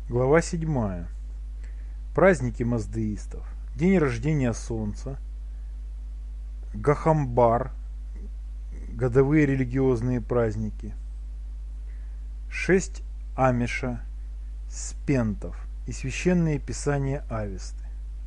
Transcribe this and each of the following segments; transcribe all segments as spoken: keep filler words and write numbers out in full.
Глава седьмая. Праздники маздеистов. День рождения Солнца. Гахамбар. Годовые религиозные праздники. Шесть Амиша. Спентов и священные писания Авесты.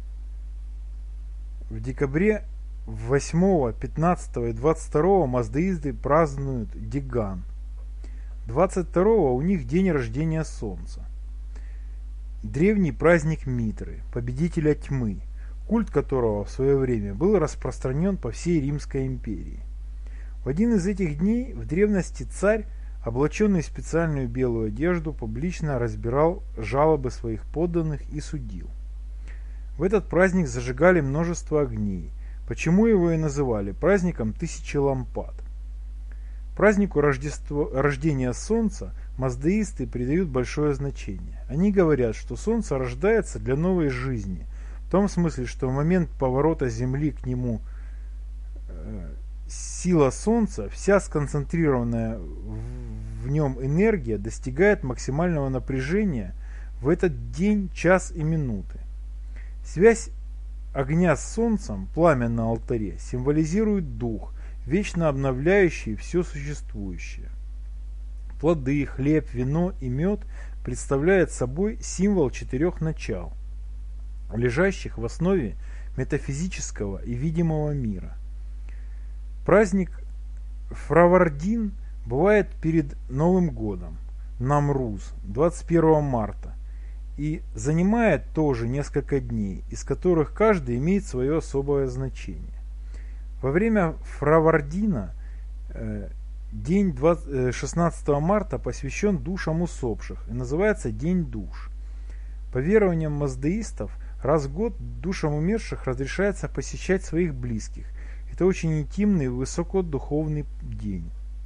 В декабре восьмого, пятнадцатого и двадцать второго маздеисты празднуют Диган. двадцать второго у них день рождения Солнца. Древний праздник Митры, победителя тьмы, культ которого в свое время был распространен по всей Римской империи. В один из этих дней в древности царь, облаченный в специальную белую одежду, публично разбирал жалобы своих подданных и судил. В этот праздник зажигали множество огней, почему его и называли праздником тысячи лампад. Празднику Рождество, рождения Солнца маздеисты придают большое значение. Они говорят, что Солнце рождается для новой жизни, в том смысле, что в момент поворота Земли к нему э, сила Солнца, вся сконцентрированная в, в нем энергия достигает максимального напряжения в этот день, час и минуты. Связь огня с Солнцем, пламя на алтаре, символизирует дух, вечно обновляющий все существующее. Плоды, хлеб, вино и мед представляют собой символ четырех начал, лежащих в основе метафизического и видимого мира. Праздник Фравардин бывает перед Новым годом, Намруз, двадцать первого марта, и занимает тоже несколько дней, из которых каждый имеет свое особое значение. Во время Фравардина э, день шестнадцатого марта посвящен душам усопших и называется День душ. По верованиям маздеистов, раз в год душам умерших разрешается посещать своих близких. Это очень интимный и высокодуховный день.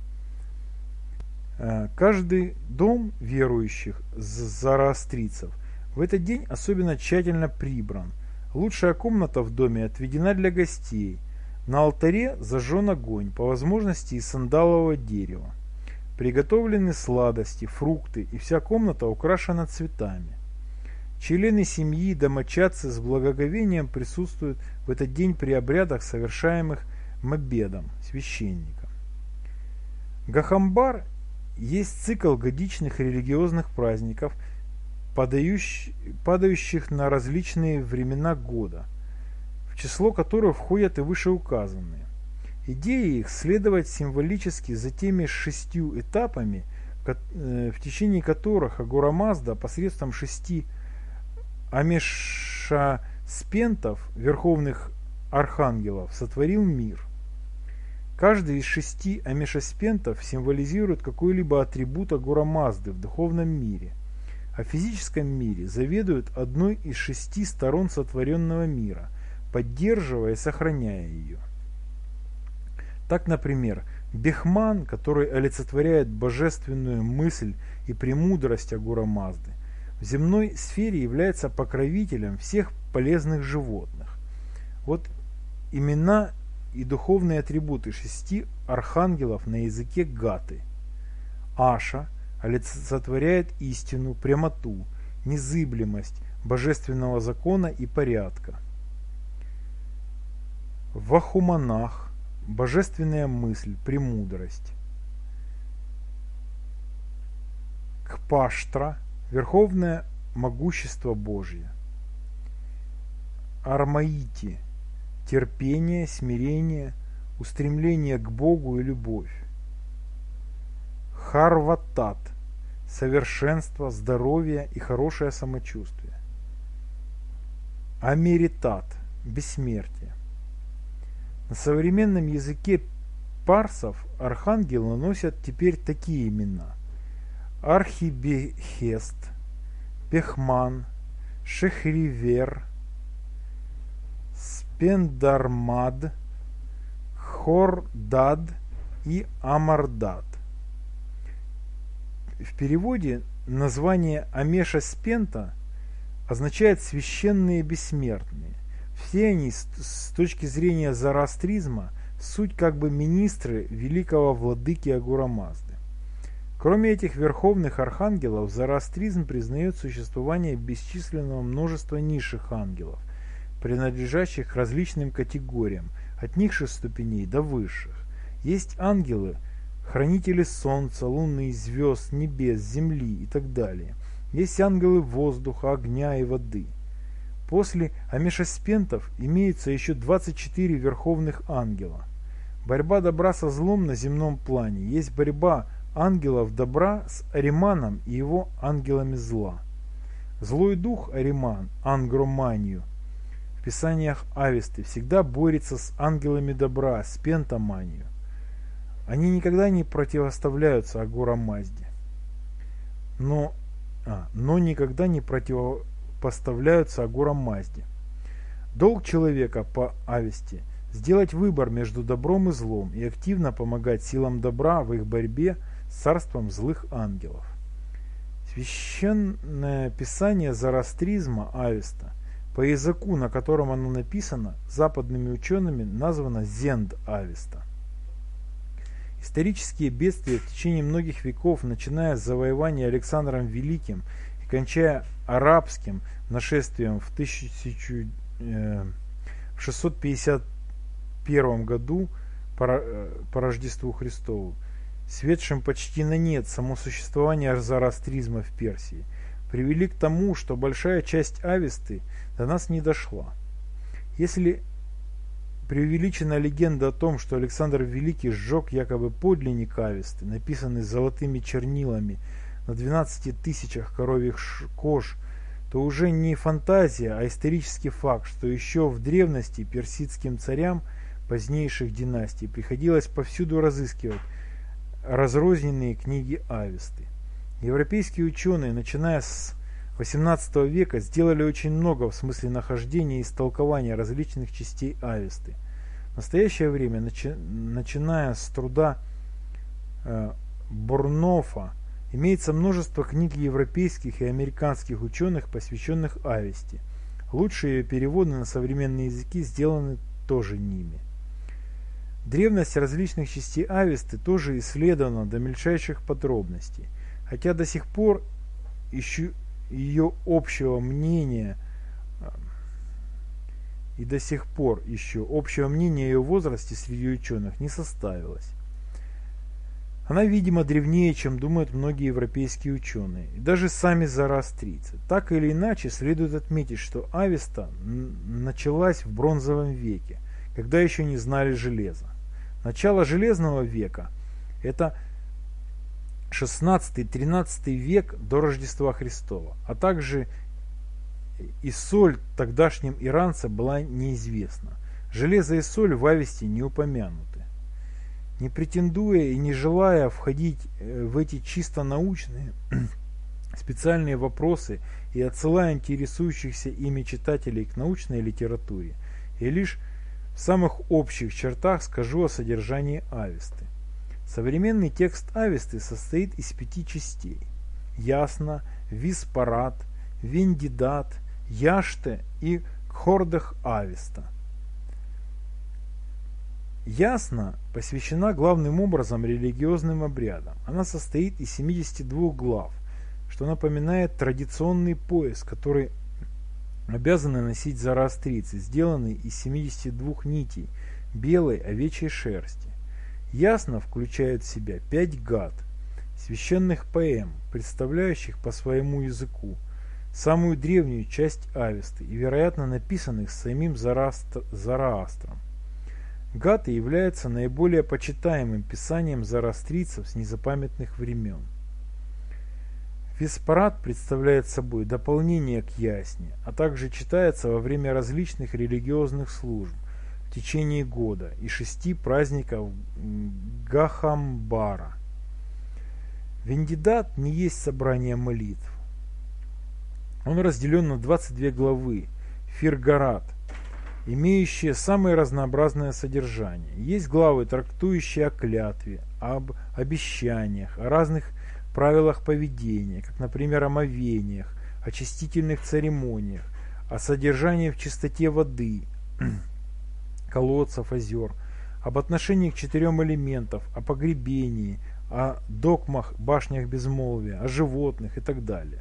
Э, каждый дом верующих зороастрийцев в этот день особенно тщательно прибран. Лучшая комната в доме отведена для гостей. На алтаре зажжен огонь, по возможности из сандалового дерева. Приготовлены сладости, фрукты, и вся комната украшена цветами. Члены семьи и домочадцы с благоговением присутствуют в этот день при обрядах, совершаемых мобедом, священником. Гахамбар есть цикл годичных религиозных праздников, падающих на различные времена года, в число которых входят и вышеуказанные. Идея их следовать символически за теми шестью этапами, в течение которых Агура Мазда посредством шести амешаспентов, верховных архангелов, сотворил мир. Каждый из шести амешаспентов символизирует какой-либо атрибут Агура Мазды в духовном мире, а в физическом мире заведует одной из шести сторон сотворенного мира, поддерживая и сохраняя ее. Так, например, Бехман, который олицетворяет божественную мысль и премудрость Агура Мазды, в земной сфере является покровителем всех полезных животных. Вот имена и духовные атрибуты шести архангелов на языке гаты. Аша олицетворяет истину, прямоту, незыблемость божественного закона и порядка. Вахуманах – божественная мысль, премудрость. Кпаштра – верховное могущество Божье. Армаити – терпение, смирение, устремление к Богу и любовь. Харватат – совершенство, здоровье и хорошее самочувствие. Америтат – бессмертие. На современном языке парсов архангелы носят теперь такие имена: Архибехест, Пехман, Шехривер, Спендармад, Хордад и Амардад. В переводе название Амеша Спента означает «священные бессмертные». Все они, с точки зрения зороастризма, суть как бы министры великого владыки Агура Мазды. Кроме этих верховных архангелов, зороастризм признает существование бесчисленного множества низших ангелов, принадлежащих к различным категориям, от низших ступеней до высших. Есть ангелы, хранители солнца, луны, звезд, небес, земли и так далее. Есть ангелы воздуха, огня и воды. После амешаспентов имеется еще двадцать четыре верховных ангела. Борьба добра со злом на земном плане есть борьба ангелов добра с Ариманом и его ангелами зла. Злой дух Ариман, ангроманию, в писаниях Авесты всегда борется с ангелами добра, с пентаманию. Они никогда не противоставляются Агора Мазде, но, а, но никогда не противопоставляются Агора Мазде. Долг человека по Авесте – сделать выбор между добром и злом и активно помогать силам добра в их борьбе с царством злых ангелов. Священное писание зороастризма Авеста, по языку, на котором оно написано, западными учеными названо Зенд Авеста. Исторические бедствия в течение многих веков, начиная с завоевания Александром Великим и кончая арабским нашествием в тысяча шестьсот пятьдесят первом году по, по Рождеству Христову, светшим почти на нет само существование зороастризма в Персии, привели к тому, что большая часть Авесты до нас не дошла. Если преувеличена легенда о том, что Александр Великий сжег якобы подлинник Авесты, написанный золотыми чернилами на двенадцати тысячах коровьих кож, то уже не фантазия, а исторический факт, что еще в древности персидским царям позднейших династий приходилось повсюду разыскивать разрозненные книги Авесты. Европейские ученые, начиная с восемнадцатого века, сделали очень много в смысле нахождения и истолкования различных частей Авесты. В настоящее время, начи, начиная с труда э, Бурнофа, имеется множество книг европейских и американских ученых, посвященных Авесте. Лучшие переводы на современные языки сделаны тоже ними. Древность различных частей Авесты тоже исследована до мельчайших подробностей, хотя до сих пор еще ее общего мнения и до сих пор еще общего мнения о ее возрасте среди ученых не составилось. Она, видимо, древнее, чем думают многие европейские ученые, и даже сами зороастрийцы. Так или иначе, следует отметить, что Авеста началась в бронзовом веке, когда еще не знали железа. Начало железного века – это шестнадцатый-тринадцатый век до Рождества Христова, а также и соль тогдашним иранцам была неизвестна. Железо и соль в Авесте не упомянуты. Не претендуя и не желая входить в эти чисто научные специальные вопросы и отсылая интересующихся ими читателей к научной литературе, я лишь в самых общих чертах скажу о содержании Авесты. Современный текст Авесты состоит из пяти частей: Ясна, Виспарат, Вендидат, Яште и Кхордах Авеста. Ясна посвящена главным образом религиозным обрядам. Она состоит из семидесяти двух глав, что напоминает традиционный пояс, который обязаны носить зороастрийцы, сделанный из семидесяти двух нитей белой овечьей шерсти. Ясна включает в себя пять гад, священных поэм, представляющих по своему языку самую древнюю часть Авесты и, вероятно, написанных самим Зороастром. Гаты являются наиболее почитаемым писанием зороастрийцев с незапамятных времен. Виспарат представляет собой дополнение к Ясне, а также читается во время различных религиозных служб в течение года и шести праздников Гахамбара. Вендидат не есть собрание молитв. Он разделен на двадцать две главы, Фиргарат, имеющие самое разнообразное содержание. Есть главы, трактующие о клятве, об обещаниях, о разных правилах поведения, как, например, о омовениях, о очистительных церемониях, о содержании в чистоте воды, колодцев, озер, об отношении к четырем элементам, о погребении, о догмах, башнях безмолвия, о животных и так далее.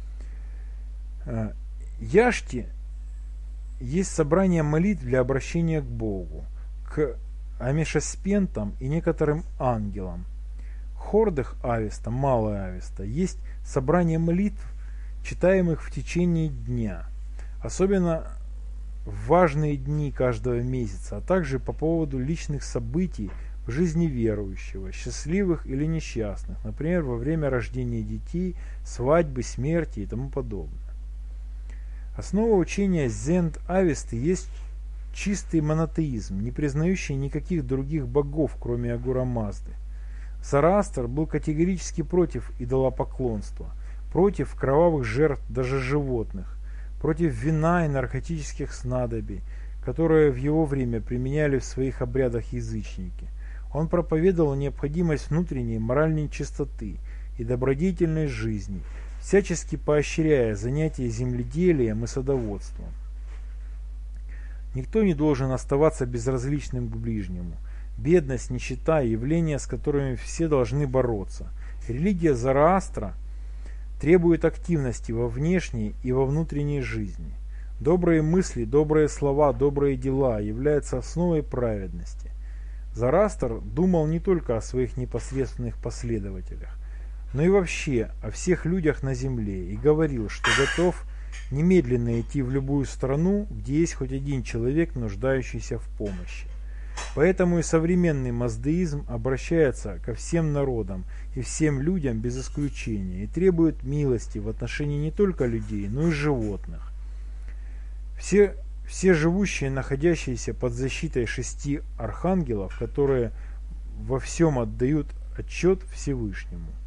Яшти есть собрание молитв для обращения к Богу, к амешаспентам и некоторым ангелам. Хордых Авеста, Малая Авеста, есть собрание молитв, читаемых в течение дня, особенно в важные дни каждого месяца, а также по поводу личных событий в жизни верующего, счастливых или несчастных, например, во время рождения детей, свадьбы, смерти и тому подобное. Основа учения Зend-Авесты есть чистый монотеизм, не признающий никаких других богов, кроме Агура Мазды. Зороастр был категорически против идолопоклонства, против кровавых жертв даже животных, против вина и наркотических снадобий, которые в его время применяли в своих обрядах язычники. Он проповедовал необходимость внутренней моральной чистоты и добродетельной жизни, всячески поощряя занятия земледелием и садоводством. Никто не должен оставаться безразличным к ближнему. Бедность, нищета – явления, с которыми все должны бороться. Религия Зороастра требует активности во внешней и во внутренней жизни. Добрые мысли, добрые слова, добрые дела являются основой праведности. Зороастр думал не только о своих непосредственных последователях, но и вообще о всех людях на земле, и говорил, что готов немедленно идти в любую страну, где есть хоть один человек, нуждающийся в помощи. Поэтому и современный маздеизм обращается ко всем народам и всем людям без исключения и требует милости в отношении не только людей, но и животных. Все, все живущие, находящиеся под защитой шести архангелов, которые во всем отдают отчет Всевышнему.